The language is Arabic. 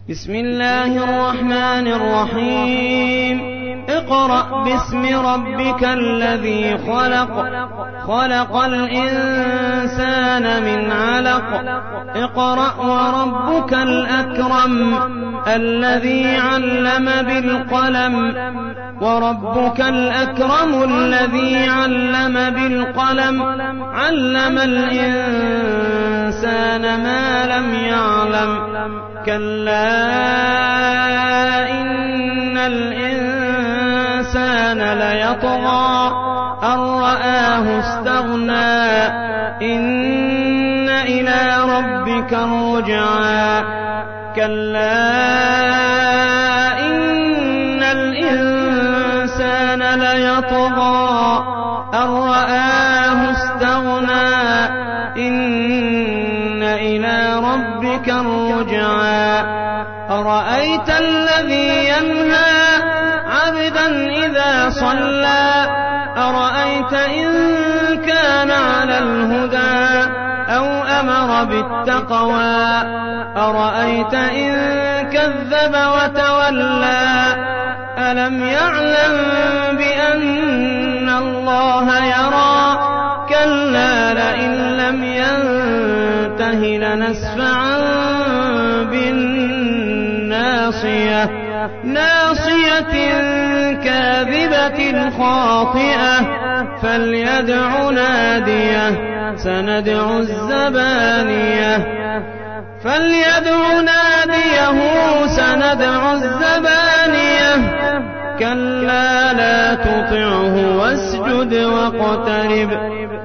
بسم الله الرحمن الرحيم اقرأ باسم ربك الذي خلق خلق الإنسان من علق اقرأ وربك الأكرم الذي علم بالقلم وربك الأكرم الذي علم بالقلم علم الإنسان ما لم يعلم كلا إن الإنسان ليطغى أن رآه استغنى إن إلى ربك الرجعى كلا إن الإنسان ليطغى أن رآه استغنى إن إلى ربك الرجعى أرأيت الذي ينهى عبدا إذا صلى أرأيت إن كان على الهدى أو أمر بالتقوى أرأيت إن كذب وتولى ألم يعلم بأن الله يرى كلا لئن لم ينته لنسفعا بالناصية ناصية كاذبة خاطئة فليدع ناديه سندع الزبانية فليدع ناديه سندع الزبانية كلا لا تطعه واسجد واقترب